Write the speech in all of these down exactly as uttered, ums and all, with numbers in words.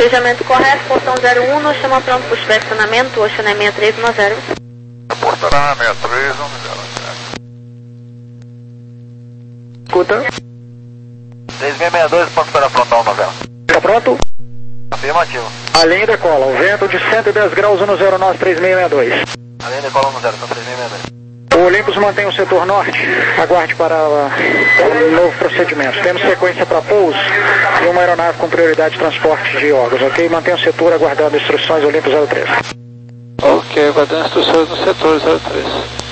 Rastejamento correto, portão zero um, nós estamos pronto para o estacionamento, Ocean é sessenta e três dez. Reportará sessenta e três dez. Escuta. três seis seis dois, pronto para frontal novela. Está pronto? Afirmativo. A linha decola, o vento de cento e dez graus no zero nove três seis seis dois. A linha decola no zero, então três seis seis dois. O Olympus mantém o setor norte, aguarde para uh, o novo procedimento. Temos sequência para pouso e uma aeronave com prioridade de transporte de órgãos, ok? Mantém o setor aguardando instruções Olympus zero três. Ok, aguardando instruções no setor zero três.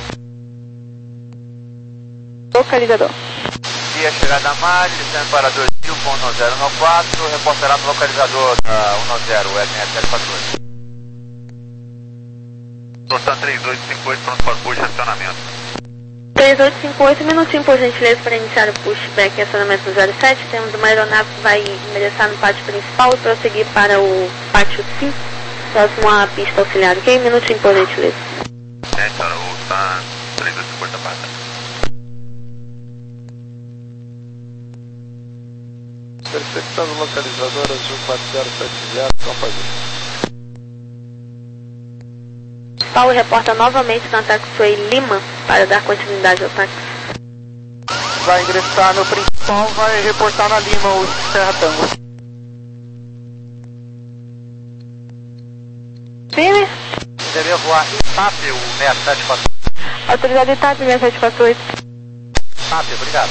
Localizador. Dia chegada a mar, descendo para dois mil ponto zero nove quatro, reportará no localizador uh, um zero, L N S zero quatro dois. Portão três oito cinco oito, pronto para o push, acionamento. três oito cinco oito, minutinho por gentileza para iniciar o pushback e acionamento no zero sete. Temos uma aeronave que vai endereçar no pátio principal e prosseguir para o pátio cinco, próximo à pista auxiliar, ok? Minutinho por gentileza. É, senhora, o Stan três oito cinco oito da pasta. Perfectando localizador azul quatro zero sete zero, compadre. Paulo reporta novamente na Taxiway Lima para dar continuidade ao táxi. Vai ingressar no principal, vai reportar na Lima o Serra Tango. Firme? Deveria voar em TAP o seis sete quatro oito. Autorizado em TAP seis sete quatro oito. TAP, obrigado.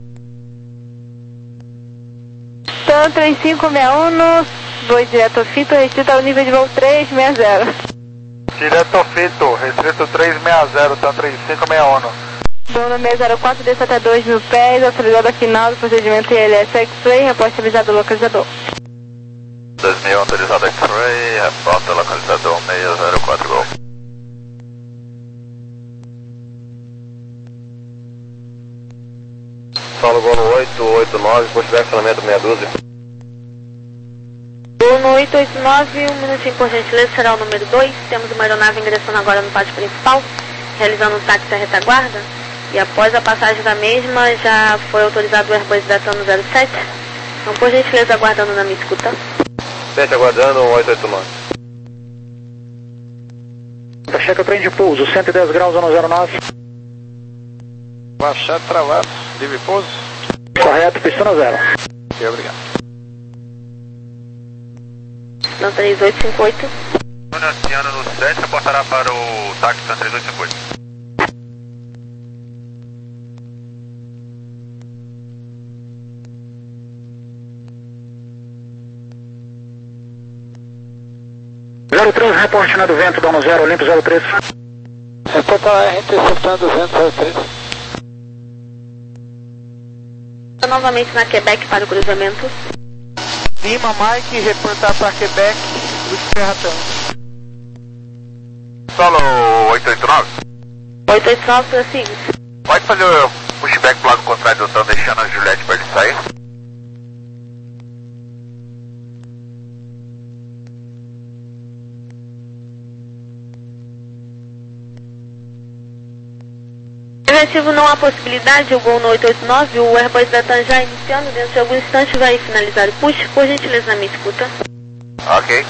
Tan três cinco seis um, voo direto ao fito, restrito ao nível de voo três seis zero. Direto ao fito, restrito três seis zero, tá três cinco seis um. Dono seis zero quatro, desce até dois mil pés, autorizado a final do procedimento I L S X-Ray, reporte avisado do localizador. dois mil, autorizado X-Ray, reporta localizador seis zero quatro Gol. Solo Gol oito oito nove, pushback acionamento meia dúzia. No oito oito nove, um minutinho por gentileza, será o número dois. Temos uma aeronave ingressando agora no pátio principal, realizando um táxi à retaguarda. E após a passagem da mesma, já foi autorizado o Airbus Delta no zero sete. Então, por gentileza, aguardando na minha escuta. Sente aguardando, oito oito nove. Checa trem de pouso, cento e dez graus no zero nove. Baixar travado, livre pouso. Correto, pista no zero. Ok, obrigado. Então, três oito cinco oito. Anunciando no sete, reportará para o táxi três oito cinco oito. zero três, reporte na do vento, dono zero, Olympus zero três. Reportar R interceptando vento zero três. Novamente na Quebec para o cruzamento. Lima, Mike, reportar para Quebec, do Serra Tango. Solo oito oito nove. oito oito nove, prossiga. Pode fazer o pushback pro lado contrário do Tan, deixando a Juliette para ele sair? Negativo, não há possibilidade, o Gol no oito oito nove, o Airbus Delta já iniciando, dentro de algum instante vai finalizar o push, por gentileza na minha escuta. Ok.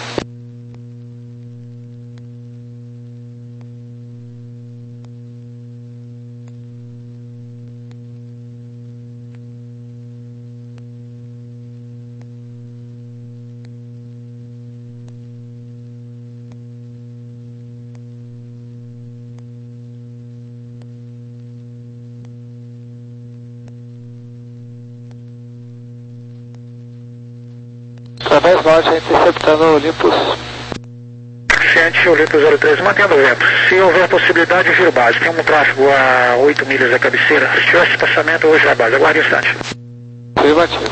Através norte, interceptando o Olympus. Ciente, Olympus zero três, mantendo o vento. Se houver possibilidade, giro base. Tem um tráfego a oito milhas da cabeceira. Se tiver espaçamento, hoje na base. Aguarde um instante. Afirmativo.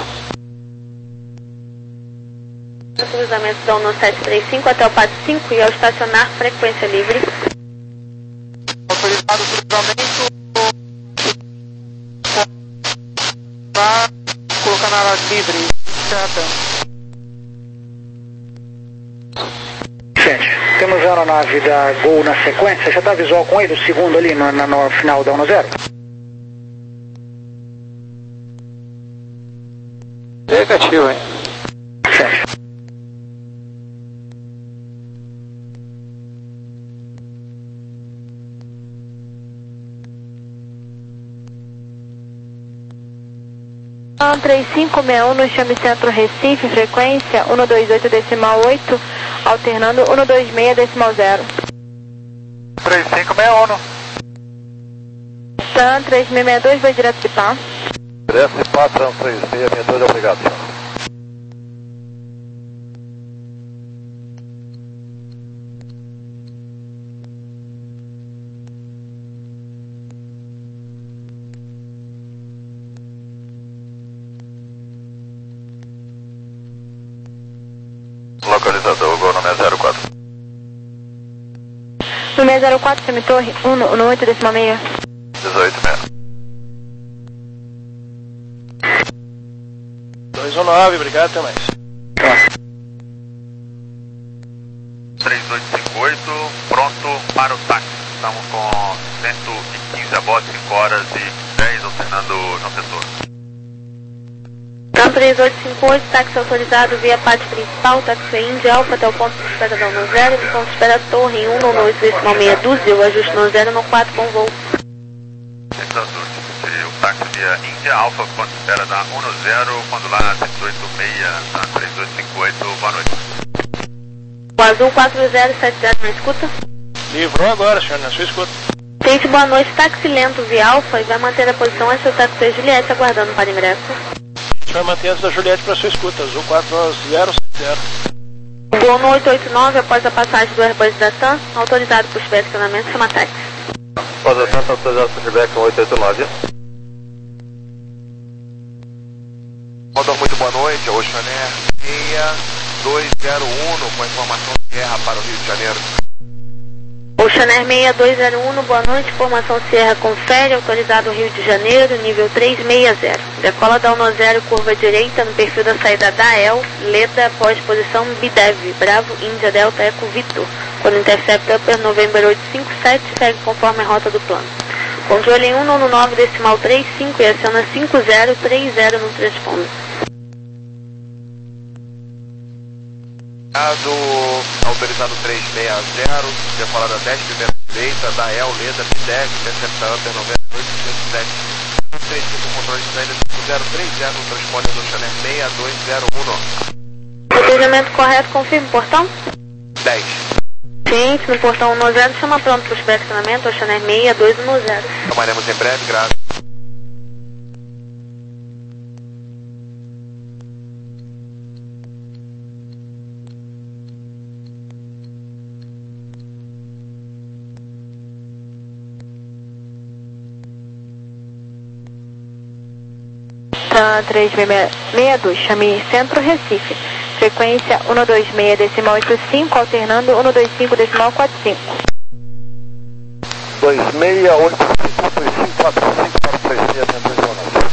Cruzamento da no sete três cinco até o pátio cinco e ao estacionar, frequência livre. Autorizado o cruzamento. Tá colocando a área livre. Serra Tango. Gente, temos a aeronave da Gol na sequência. Já está visual com ele, o segundo ali no, no, no final da um zero? Negativo, hein? Gente. TAM três cinco seis um no Chame Centro Recife, frequência um dois oito decimal oito, alternando um dois seis decimal zero. três cinco seis um. TAM três seis seis dois, vai direto de Pá. Direto de Pá, TAM três seis seis dois, obrigado, senhor. Localizador, gol número zero quatro. Número zero quatro, Chame Torre, um no oito decimal seis. dezoito menos. dois um nove, obrigado, até mais. três oito cinco oito, pronto para o táxi. Estamos com cento e quinze a bordo, cinco horas e dez, alternando no setor. TAM três oito cinco oito, táxi autorizado via pátio principal, táxi Índia Alfa até o ponto de espera da um zero, no ponto de espera Torre um no oito decimal seis dúzia, o ajuste no zero no quatro com voo. O táxi via Índia Alfa, ponto de espera da um zero, quando lá na sete oito seis, na três oito cinco oito, boa noite. O azul quatro zero sete zero na escuta. Livrou agora, senhor, na sua escuta. Tente boa noite, táxi lento via Alfa e vai manter a posição antes do táxi Juliette aguardando para ingresso. A gente vai manter antes da Juliette para sua escuta, azul quatro zero sete zero. Voo no oito oito nove após a passagem do Airbus da TAM, autorizado por inspecionamento, chama táxi. Após a TAM, autorizado por feedback no oito oito nove. Mandou muito boa noite, Oxané seis dois zero um, com informação Sierra para o Rio de Janeiro. Oxané seis dois zero um, boa noite, formação Sierra confere, autorizado Rio de Janeiro, nível três seis zero. Decola da um zero, curva direita, no perfil da saída da E L, Leda, após posição Bidev, Bravo, Índia, Delta, Eco, Vitor. Quando Intercept Upper November oito cinco sete, segue conforme a rota do plano. Controle em um nove nove decimal trinta e cinco e aciona cinco zero três zero no transponder. Autorizado três seis zero, decolada dez, primeira direita, da E L, Leda, Bidev, Intercept Upper November oito cinco sete. três cinco, controle de saída cinco zero três zero no transponder do Chanel seis dois zero um. Procedimento correto, confirme, portão? dez. Ciente, no portão um zero, chama pronto para o inspecionamento, o Chanel seis dois um zero. Tomaremos em breve, graças. TAM três seis seis dois, chame Centro Recife, frequência um dois seis decimal oito cinco, alternando um dois cinco decimal quatro cinco. dois seis oito cinco dois cinco quatro cinco para três seis, atenção.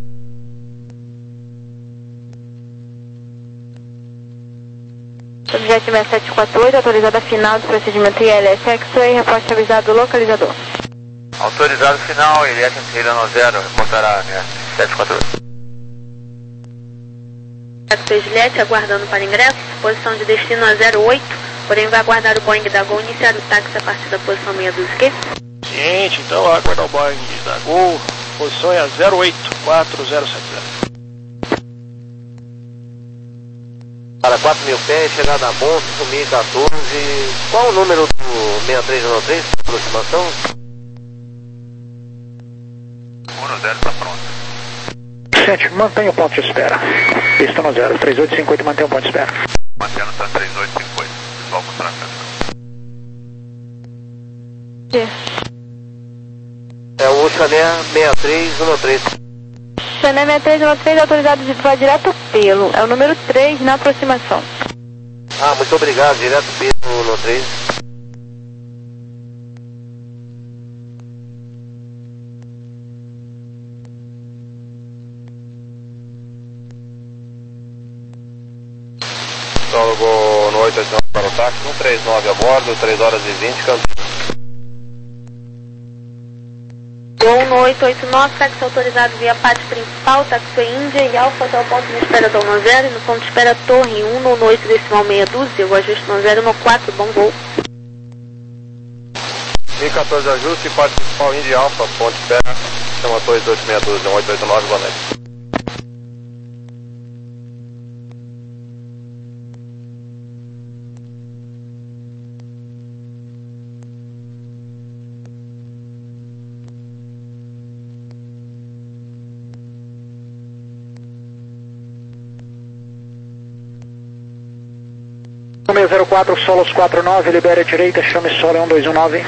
Objeto seis sete quatro oito, autorizada final do procedimento I L S X-Ray, reporte avisado do localizador. Autorizado final, I L S no zero, reportará minha sete quatro oito. Táxi Juliette aguardando para ingresso, posição de destino a zero oito, porém vai aguardar o Boeing da Gol iniciar o táxi a partir da posição seis doze Q. Ciente, então aguardar o Boeing da Gol, posição é a zero oito quatro zero sete zero. Para quatro mil pés, chegada a Bom, cinco mil e quatorze. Qual o número do seis três um três, aproximação? um zero está pronto. Sente, mantenha o ponto de espera. Pista no zero, três oito cinco oito, mantenha o ponto de espera. Mantendo o três oito cinco oito, visual com tráfego. É o Chanel seis três um três. Chanel seis três um três, autorizado de voar direto pelo, é o número três na aproximação. Ah, muito obrigado, direto pelo no três. Sólogo no oito oito nove para o táxi, um três nove a bordo, três horas e vinte, Campinas. Gol no oito oito nove, táxi autorizado via pátio principal, táxi Índia e Alfa até o ponto de espera do um zero e no ponto de espera Torre um no oito decimal seis dúzia, o ajuste no zero no quatro, bom gol. mil e quatorze ajuste, pátio principal Índia e Alfa, ponto de espera, chama Torre oito seis doze, um oito oito nove, boa noite. seis zero quatro, Solos quatro nove, libere a direita, chame Solo um dois um nove.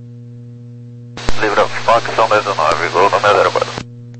Libra Fox um dois um nove, gol no seis zero quatro.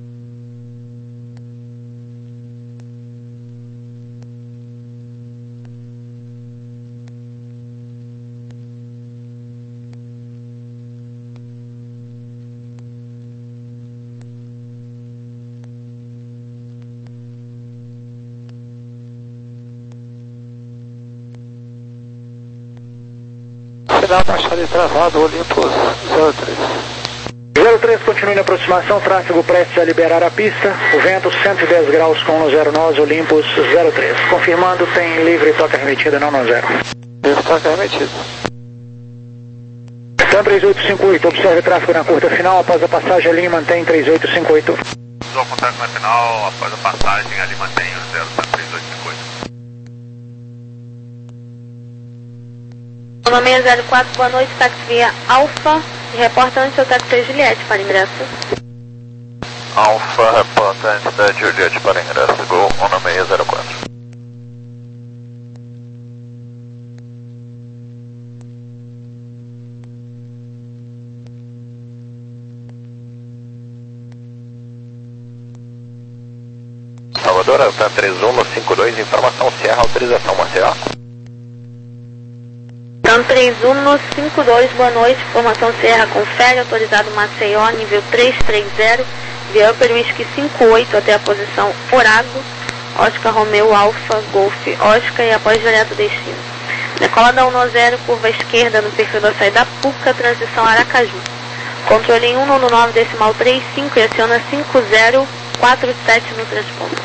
Final baixada e travado, Olympus zero três. zero três, continue na aproximação, tráfego prestes a liberar a pista, o vento cento e dez graus com zero nós, Olympus zero três. Confirmando, tem livre toca remetida, não no zero. Livre toca remetida. TAM três oito cinco oito, observe tráfego na curta final, após a passagem ali mantém três oito cinco oito. Estou com tráfego na final, após a passagem ali mantém o zero três oito cinco oito. seis zero quatro, boa noite, táxi via Alfa, e reporta antes seu táxi Juliette para ingresso. Alfa, reporta antes da Juliette para ingresso, gol no seis zero quatro. Salvador, Alta três um cinco dois, informação Sierra, autorização Maceió. TAM três um cinco dois, boa noite, informação Sierra, confere, autorizado Maceió, nível trezentos e trinta, via Upper Whisky cinco oito até a posição Orago, Oscar Romeo Alfa, Golf Oscar e após direto destino. Decola da um zero, curva esquerda no perfil da saída Puca, transição Aracaju. Controle em cento e noventa e nove, decimal trinta e cinco e aciona cinco zero quatro sete no transponto.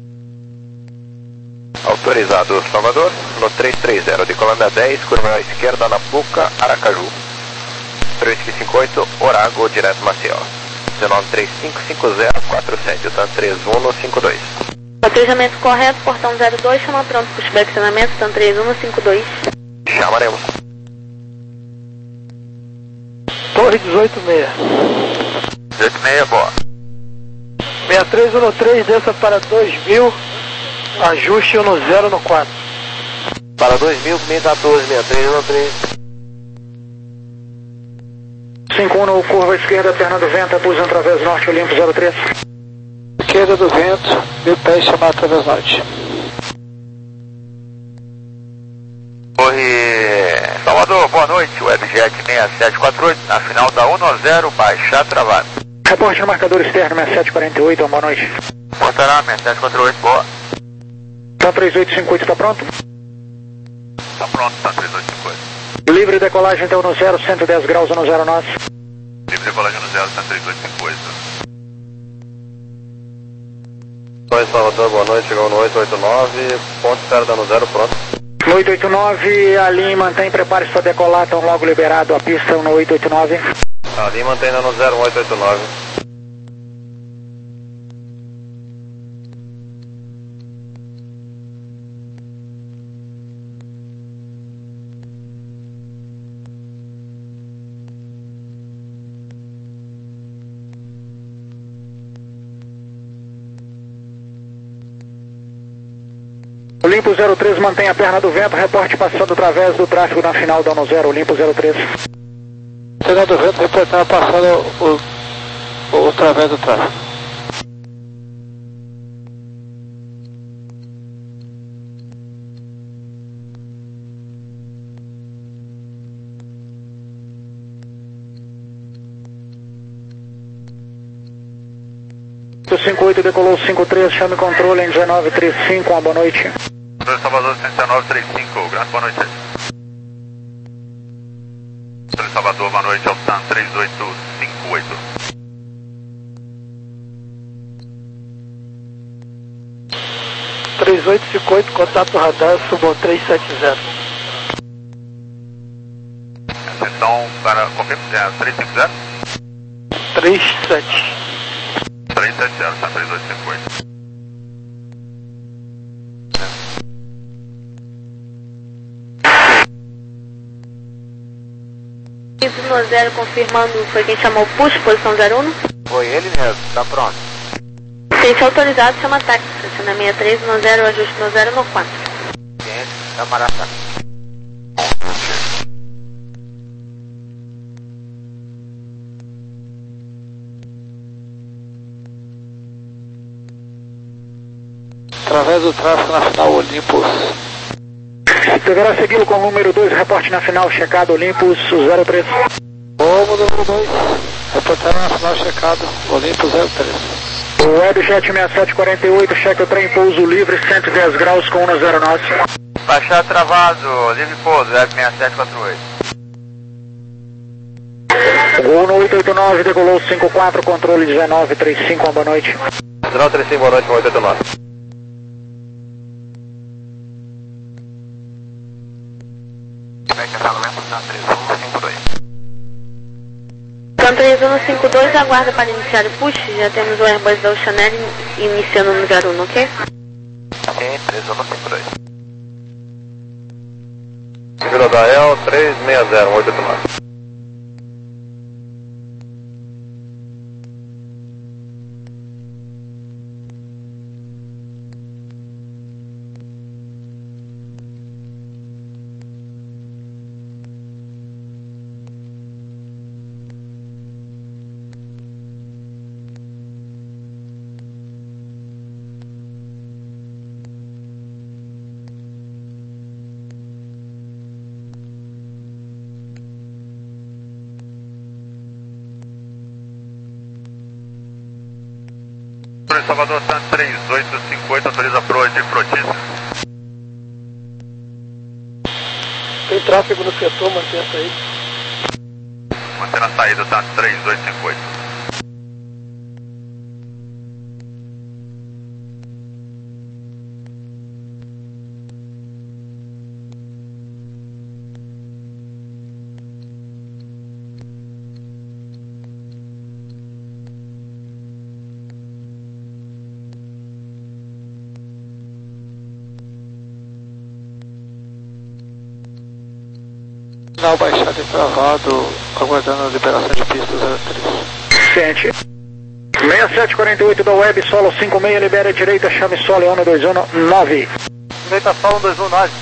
Autorizado Salvador, no trezentos e trinta, decolando a dez, curva à esquerda na Puca, Aracaju. trezentos e cinquenta e oito, Orago, direto Maceió. um nove três cinco cinco zero quatro sete, TAM três um cinco dois. Batejamento correto, portão zero dois, chama pronto, pushback acionamento, TAM três um cinco dois. Chamaremos. Torre dezoito seis. dezoito seis, boa. seis três um três, desça para dois mil, ajuste um zero no quatro. Para dois mil, quinhentos e quatorze, seis três um três. cinco um no curva esquerda, perna do vento, abusa através norte, Olympus zero três. Esquerda do vento, mil pés, chamar através norte. Torre Salvador, boa noite, Webjet seis sete quatro oito, na final da um zero, baixa travado. Reporte no marcador externo, seis sete quatro oito, boa noite. Portará, seis sete quatro oito, boa. TAM três oito cinco oito, está pronto? Tá pronto, TAM três oito cinco oito. Livre decolagem então no zero, cento e dez graus no zero nós. Livre decolagem no zero, TAM três oito cinco oito. Oi, Salvador, boa noite, chegou no oito oito nove, ponto zero dando zero, pronto. No oito oito nove, ali mantém, prepare-se para decolar, estão logo liberado a pista no oito oito nove. Ali mantém no zero oito oito nove. Olympus zero três mantém a perna do vento, reporte passando através do tráfego na final da um zero, Olympus zero três. Perna do vento, reportando passando o, o, o através do tráfego. cinco oito decolou cinco três, chame controle em dezenove trinta e cinco, uma boa noite. Salvador dezenove trinta e cinco, grande boa noite. Salvador, boa noite, ao TAM três oito cinco oito. três oito cinco oito, contato radar, subo três sete zero. Atenção para, confirma, é três cinco zero? três sete. três sete zero, TAM três oito cinco oito. um zero confirmando, foi quem chamou o push, posição zero um. Foi ele mesmo, tá pronto. Cliente autorizado, chama táxi, estaciona seis três um zero, ajuste no zero no quatro. Cliente, camarada. através do tráfego na final Olympus. Deverá segui-lo com o número dois, reporte na final, checado Olympus zero três. Como número dois, reportaram na final, checado Olympus zero três. Webjet seis sete quatro oito, cheque o trem, pouso livre, cento e dez graus com um zero nove. Baixar travado, livre pouso, Web seis sete quatro oito. Gol no oito oito nove, decolou cinco quatro, controle dezenove trinta e cinco, boa noite. dezenove trinta e cinco, boa noite, oito oito nove. Então três um cinco dois, aguarda para iniciar o push, já temos o Airbus da Ocean Air iniciando no zero um, ok? Sim, três um cinco dois. Vila da E L três seis zero, oito oito nove. Salvador Santos três oito cinco oito, autoriza pro de Frotícia. Tem tráfego no setor, mantém a saída. Mantendo a saída, Santos três oito cinco oito. Final baixado e travado, aguardando a liberação de pista zero três. Sente. seis sete quatro oito da Web, solo cinco seis, libera direita, chame solo um dois um nove. Direita solo um dois um nove.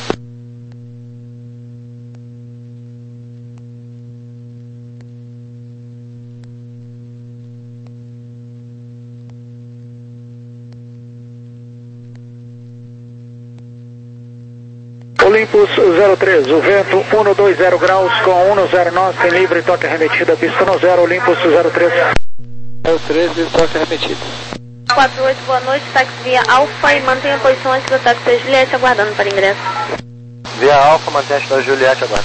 Olympus zero três, o vento cento e vinte graus com um zero nove, tem livre toque arremetida, pista no zero, Olympus zero três. zero três, livre toque arremetido. quatro oito, boa noite, táxi via Alfa e mantenha a posição antes do táxi da Juliette, aguardando para ingresso. Via Alfa, mantenha a da Juliette agora.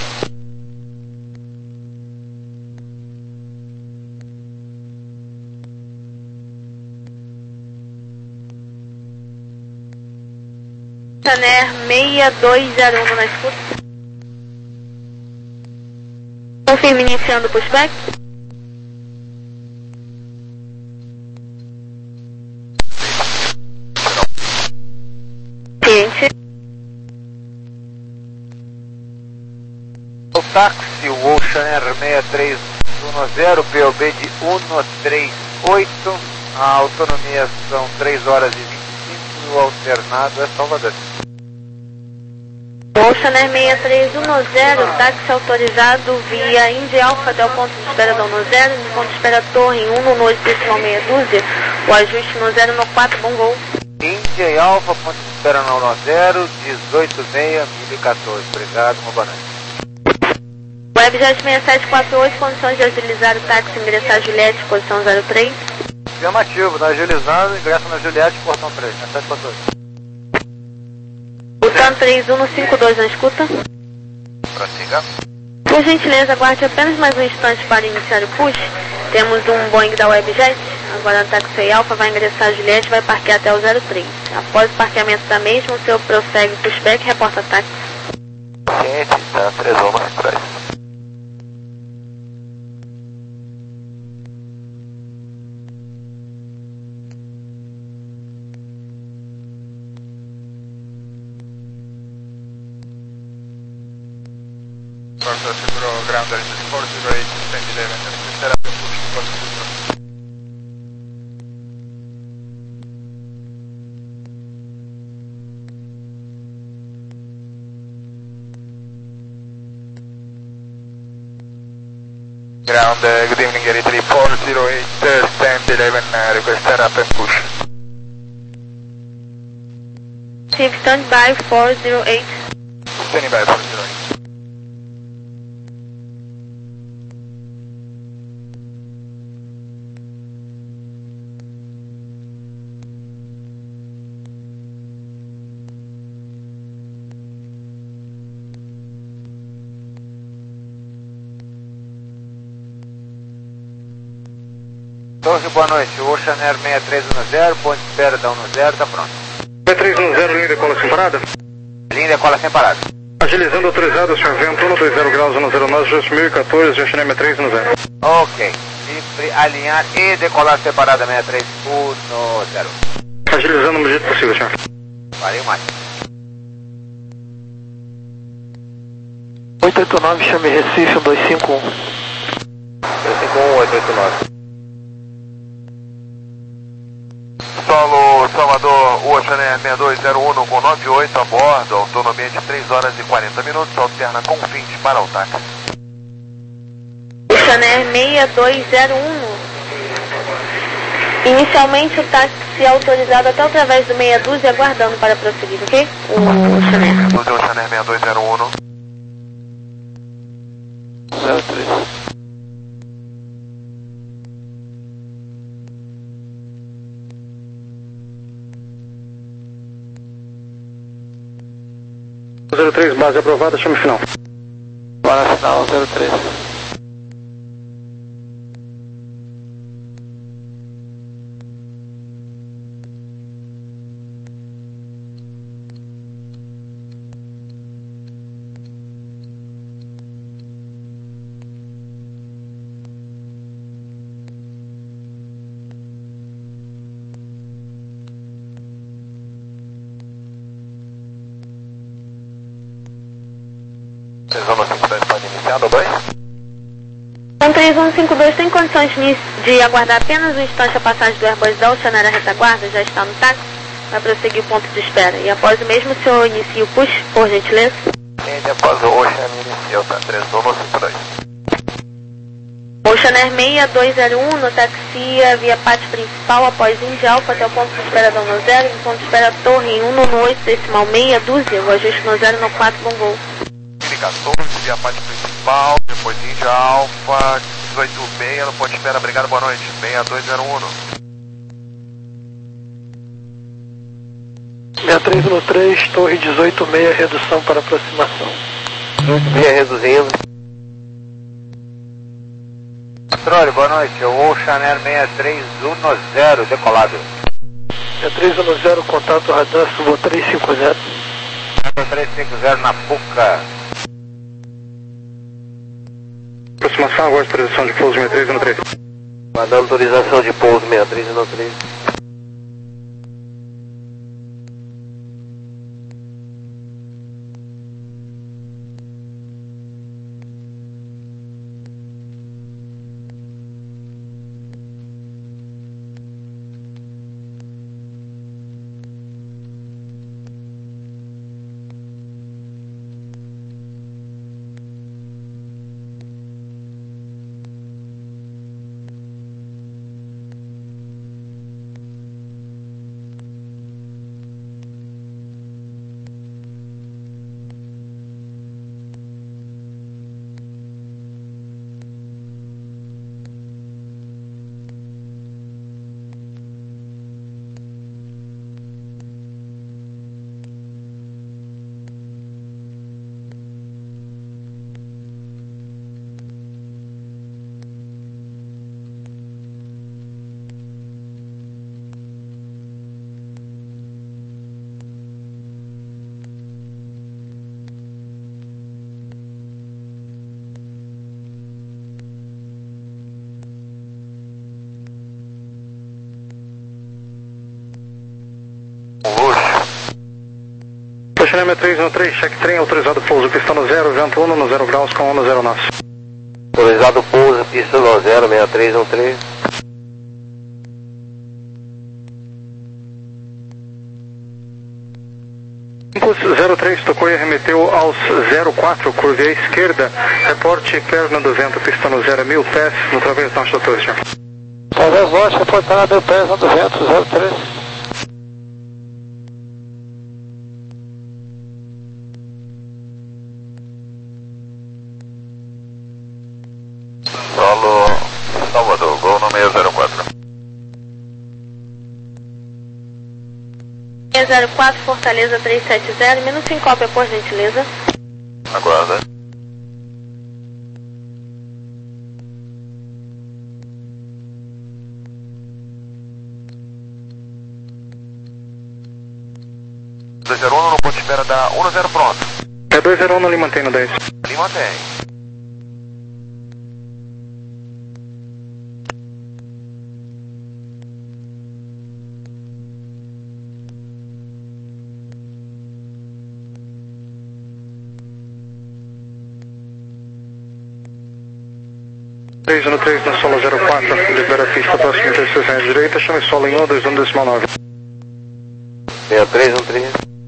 Taner seis dois zero um na escuta. Confirme iniciando o pushback. Ciente. O táxi, o Ocean Air seis três um zero, P O B de um três oito, a autonomia são três horas e vinte e cinco, o alternado é Salvador. Ocean Air seis três um zero, táxi autorizado via Indy Alpha até o ponto de espera da um zero, no ponto de espera Torre um no noite decimal meia dúzia, o ajuste no zero no quatro, bom voo. Indy Alpha, ponto de espera na um zero, dezoito seis, mil e quatorze, obrigado, uma boa noite. Webjet seis sete quatro oito, condições de agilizar o táxi, ingressar Juliette, posição zero três. Afirmativo, tá agilizando, ingresso na Juliette, portão três, seis sete quatro oito. Butano três um cinco dois na escuta. Prossiga. Por gentileza, aguarde apenas mais um instante para iniciar o push. Temos um Boeing da Webjet. Agora o táxi Alpha vai ingressar a Juliette e vai parquear até o zero três. Após o parqueamento da mesma, o seu prossegue pushback e reporta táxi. Ciente, tá três um mais trás. Seguro ground oriented four zero eight, ten eleven, request push to Port Control. Ground, uh, good evening, Gary three four zero eight, ten eleven, uh, request up and push. Receive standby four zero eight. Standing by four zero eight. Torre, boa noite. Ocean Air seis três um zero, ponto de espera da um zero, tá pronto. seis três um zero, linha de cola sem parada. Linha de cola sem parada. Agilizando autorizado, senhor vento um dois zero graus um zero nove, dois mil e quatorze, Ocean Air seis três um zero. Ok. Livre, alinhar e decolar separada seis três um zero. Agilizando no jeito possível, senhor. Parei mais. oito oito nove, chame Recife um dois cinco um. dois cinco um, oito oito nove. Solo Salvador, Ocean Air seis dois zero um com nove oito a bordo, autonomia de três horas e quarenta minutos, alterna com vinte para o táxi. Ocean Air seis dois zero um. Inicialmente o táxi é autorizado até através do meia dúzia, aguardando para prosseguir, ok? O Ocean Air. meia dúzia, Ocean Air seis dois zero um. zero três. zero três, base aprovada, chame final. Para final zero três. três um cinco dois pode iniciar, do banho? Um três um cinco dois tem condições de aguardar apenas um instante a passagem do Airbus da Ocean Air à retaguarda, já está no táxi, vai prosseguir o ponto de espera. E após o mesmo, o senhor inicia o push, por gentileza? Sim, após o Ocean inicia, tá? três um cinco dois. Ocean Air seis dois zero um, no taxia via pátio principal após Indy Alpha até o ponto de espera da um zero, em ponto de espera Torre um no oito, decimal meia dúzia, o ajuste no zero no quatro, bom voo. quatorze, via parte principal, depois Indy Alpha, dezoito seis, no ponto de espera, obrigado, boa noite, seis dois zero um. seis três um três, Torre dezoito seis, redução para aproximação. dezoito seis reduzindo. Controle, boa noite, Ocean Air seis três um zero, decolado. seis três um zero, contato radar, subo três cinco zero. três cinco zero na Puca. Aproximação, agora autorização de pouso seis três um três. Mandando autorização de pouso seis três um três. Ocean Air seis três um três, check trem autorizado pouso, pista no zero, vento um no zero graus com onda zero nós. Autorizado pouso, pista no zero, seis três um três. Impulso zero três, tocou e arremeteu aos zero quatro, curva à esquerda, reporte perna do vento, pista no zero, mil pés, no través norte da torre, senhor. Través norte, reportando a mil pés no do vento, zero três. dois zero quatro, Fortaleza três sete zero, menos em cópia, por gentileza. Aguarda. dois zero um no ponto de espera da um zero pronto. É dois zero um ali mantém no dez. Ali mantém. três um três na solo zero quatro, libera a pista próxima de estação direita, chame solo em um dois um decimal nove. seis três um três.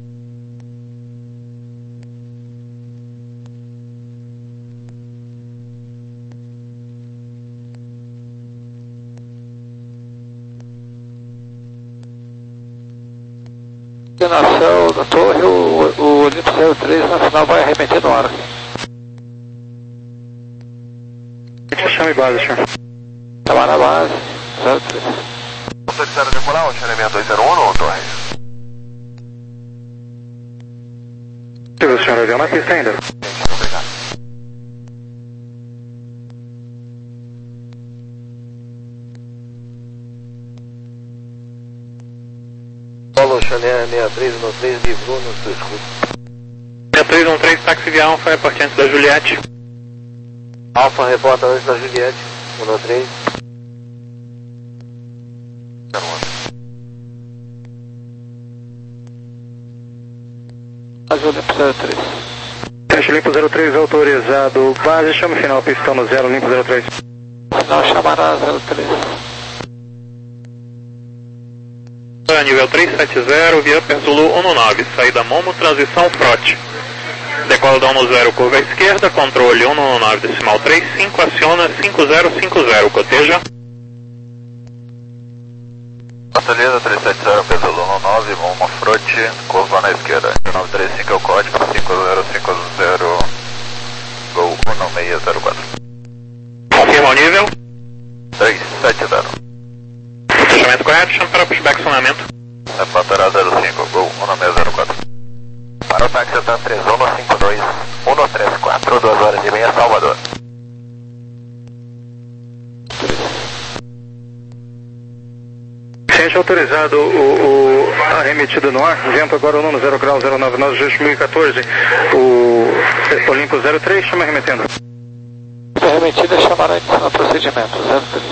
Coordenação da torre, o, o Olimpo zero três na final vai arremeter no ar. Chame base, senhor. Chamar na base, zero três. Autorizado a decolar, o chameamento dois zero um no torre. O senhor avião na pista ainda. Obrigado. Solo Chanel seis três um três, livrou no seu escudo. seis três um três, táxi via Alfa, reporte antes da Juliette. Alfa reporta antes da Juliette, um três. Base Olimpo zero três. Teste Olimpo zero três autorizado. Base, chame final, pistão no zero, Olimpo zero três. Final chamará zero três. Nível três sete zero, via Zulu um nove, saída Momo, transição Frote. Decola da um zero, curva à esquerda, controle um nove decimal três cinco, aciona cinco zero cinco zero, coteja. Fortaleza três sete zero, Zulu um nove, Momo Frote, curva na esquerda. nove três cinco é o código, cinco zero cinco zero, Gol um seis zero quatro. Confirma o nível. três sete zero. Fechamento correto, chama para pushback sonamento. É Pantera zero cinco, Gol um seis zero quatro. Para o táxi está três um cinco dois, um três quatro, duas horas e meia, Salvador. Ciente autorizado o, o arremetido no ar, vento agora no zero grau zero nove nove, dois mil e quatorze, o Olimpo zero três, chama arremetendo. Arremetida chamará no procedimento, zero três.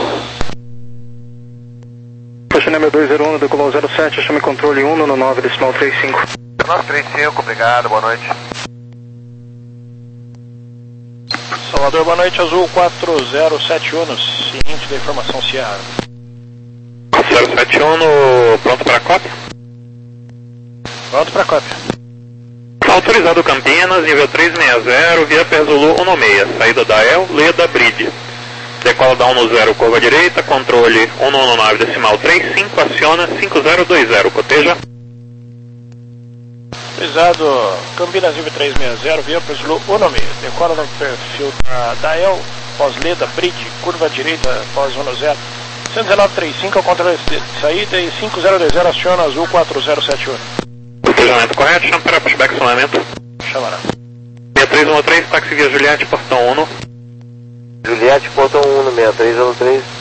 Chanel dois zero um, decolou zero sete, chame controle um no nove decimal três cinco. nove três cinco, obrigado, boa noite. Salvador, boa noite, Azul quatro zero sete um, seguinte da informação Sierra. zero sete um, pronto para cópia? Pronto para cópia. Autorizado Campinas, nível três seis zero, via Zulu um seis, saída da El, Leda, Bride. Decola da um zero, curva direita, controle um nove decimal três cinco, aciona cinco zero dois zero, coteja. Autorizado Campinas, nível três seis zero, via Zulu um seis. Decola no perfil da, da El, pós-Leda, Bride, curva direita, pós um zero. cento e dezenove trinta e cinco, controle de saída e cinco zero dois zero, aciona Azul quatro zero sete um. Cotejamento correto, chama para pushback sonamento. Chamará. seis três um três, táxi via Juliette, portão um. Juliette, portão um, seis três um três.